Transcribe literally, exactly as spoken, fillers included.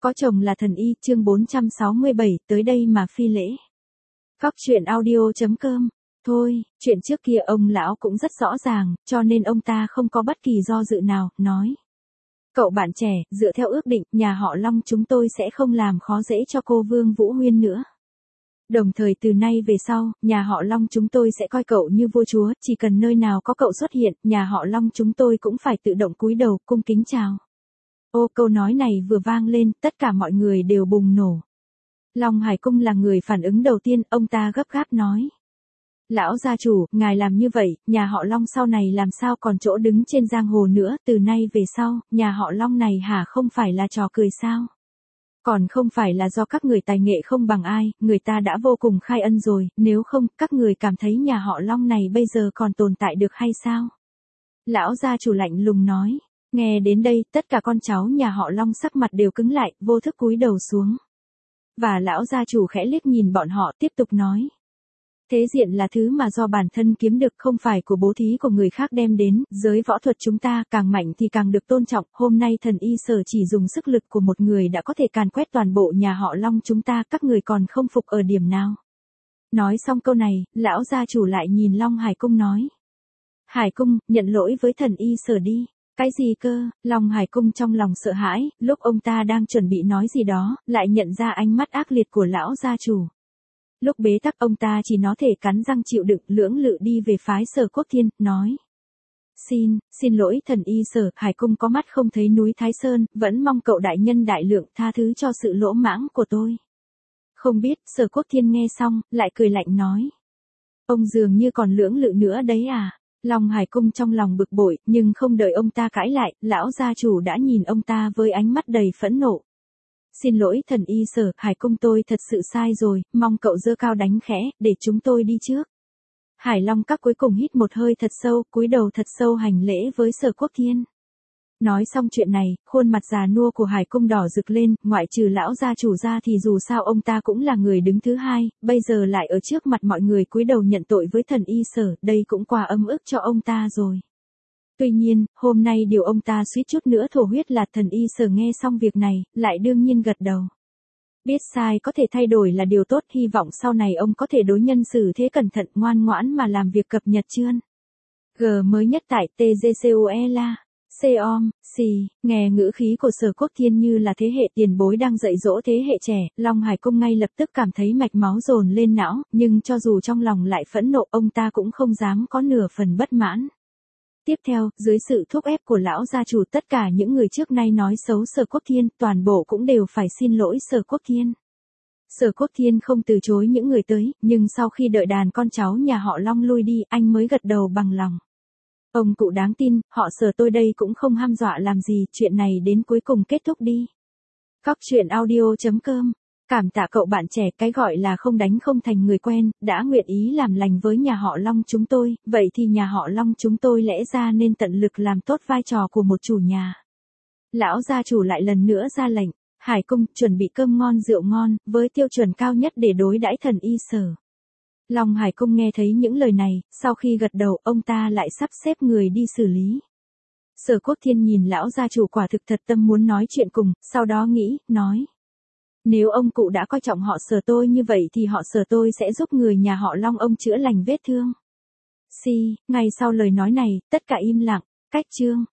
Có chồng là thần y, chương bốn trăm sáu mươi bảy, tới đây mà phi lễ. Cóc truyện audio chấm com. Thôi, chuyện trước kia ông lão cũng rất rõ ràng, cho nên ông ta không có bất kỳ do dự nào, nói. Cậu bạn trẻ, dựa theo ước định, nhà họ Long chúng tôi sẽ không làm khó dễ cho cô Vương Vũ Huyên nữa. Đồng thời từ nay về sau, nhà họ Long chúng tôi sẽ coi cậu như vua chúa, chỉ cần nơi nào có cậu xuất hiện, nhà họ Long chúng tôi cũng phải tự động cúi đầu, cung kính chào. Ô, câu nói này vừa vang lên, tất cả mọi người đều bùng nổ. Long Hải Cung là người phản ứng đầu tiên, ông ta gấp gáp nói. Lão gia chủ, ngài làm như vậy, nhà họ Long sau này làm sao còn chỗ đứng trên giang hồ nữa, từ nay về sau, nhà họ Long này hả không phải là trò cười sao? Còn không phải là do các người tài nghệ không bằng ai, người ta đã vô cùng khai ân rồi, nếu không, các người cảm thấy nhà họ Long này bây giờ còn tồn tại được hay sao? Lão gia chủ lạnh lùng nói. Nghe đến đây, tất cả con cháu nhà họ Long sắc mặt đều cứng lại, vô thức cúi đầu xuống. Và lão gia chủ khẽ liếc nhìn bọn họ tiếp tục nói. Thế diện là thứ mà do bản thân kiếm được, không phải của bố thí của người khác đem đến, giới võ thuật chúng ta càng mạnh thì càng được tôn trọng, hôm nay thần y sở chỉ dùng sức lực của một người đã có thể càn quét toàn bộ nhà họ Long chúng ta, các người còn không phục ở điểm nào. Nói xong câu này, lão gia chủ lại nhìn Long Hải Cung nói. Hải Cung, nhận lỗi với thần y sở đi. Cái gì cơ? Long Hải Cung trong lòng sợ hãi, lúc ông ta đang chuẩn bị nói gì đó, lại nhận ra ánh mắt ác liệt của lão gia chủ. Lúc bế tắc ông ta chỉ nó thể cắn răng chịu đựng, lưỡng lự đi về phái Sở Quốc Thiên, nói. Xin, xin lỗi thần y Sở, Hải Cung có mắt không thấy núi Thái Sơn, vẫn mong cậu đại nhân đại lượng tha thứ cho sự lỗ mãng của tôi. Không biết, Sở Quốc Thiên nghe xong, lại cười lạnh nói. Ông dường như còn lưỡng lự nữa đấy à? Long Hải Cung trong lòng bực bội, nhưng không đợi ông ta cãi lại, lão gia chủ đã nhìn ông ta với ánh mắt đầy phẫn nộ. Xin lỗi thần y Sở, Hải Cung tôi thật sự sai rồi, mong cậu giơ cao đánh khẽ, để chúng tôi đi trước. Hải Long các cuối cùng hít một hơi thật sâu, cúi đầu thật sâu hành lễ với Sở Quốc Thiên. Nói xong chuyện này, khuôn mặt già nua của Hải Cung đỏ rực lên, ngoại trừ lão gia chủ ra thì dù sao ông ta cũng là người đứng thứ hai, bây giờ lại ở trước mặt mọi người cúi đầu nhận tội với thần y Sở, đây cũng quá ấm ức cho ông ta rồi. Tuy nhiên, hôm nay điều ông ta suýt chút nữa thổ huyết là thần y Sở nghe xong việc này, lại đương nhiên gật đầu. Biết sai có thể thay đổi là điều tốt, hy vọng sau này ông có thể đối nhân xử thế cẩn thận, ngoan ngoãn mà làm việc cập nhật chương. G mới nhất tại tê giê xê u e la. Xeom, xì, nghe ngữ khí của Sở Quốc Thiên như là thế hệ tiền bối đang dạy dỗ thế hệ trẻ, Long Hải Cung ngay lập tức cảm thấy mạch máu dồn lên não, nhưng cho dù trong lòng lại phẫn nộ, ông ta cũng không dám có nửa phần bất mãn. Tiếp theo, dưới sự thúc ép của lão gia chủ, tất cả những người trước nay nói xấu Sở Quốc Thiên, toàn bộ cũng đều phải xin lỗi Sở Quốc Thiên. Sở Quốc Thiên không từ chối những người tới, nhưng sau khi đợi đàn con cháu nhà họ Long lui đi, anh mới gật đầu bằng lòng. Ông cụ đáng tin, họ Sở tôi đây cũng không hăm dọa làm gì, chuyện này đến cuối cùng kết thúc đi. Cóc truyện audio chấm com. Cảm tạ cậu bạn trẻ, cái gọi là không đánh không thành người quen, đã nguyện ý làm lành với nhà họ Long chúng tôi, vậy thì nhà họ Long chúng tôi lẽ ra nên tận lực làm tốt vai trò của một chủ nhà. Lão gia chủ lại lần nữa ra lệnh, Hải Cung chuẩn bị cơm ngon rượu ngon, với tiêu chuẩn cao nhất để đối đãi thần y Sở. Long Hải Cung nghe thấy những lời này, sau khi gật đầu, ông ta lại sắp xếp người đi xử lý. Sở Quốc Thiên nhìn lão gia chủ quả thực thật tâm muốn nói chuyện cùng, sau đó nghĩ, nói. Nếu ông cụ đã coi trọng họ Sở tôi như vậy thì họ Sở tôi sẽ giúp người nhà họ Long ông chữa lành vết thương. Si, ngay sau lời nói này, tất cả im lặng, cách chương.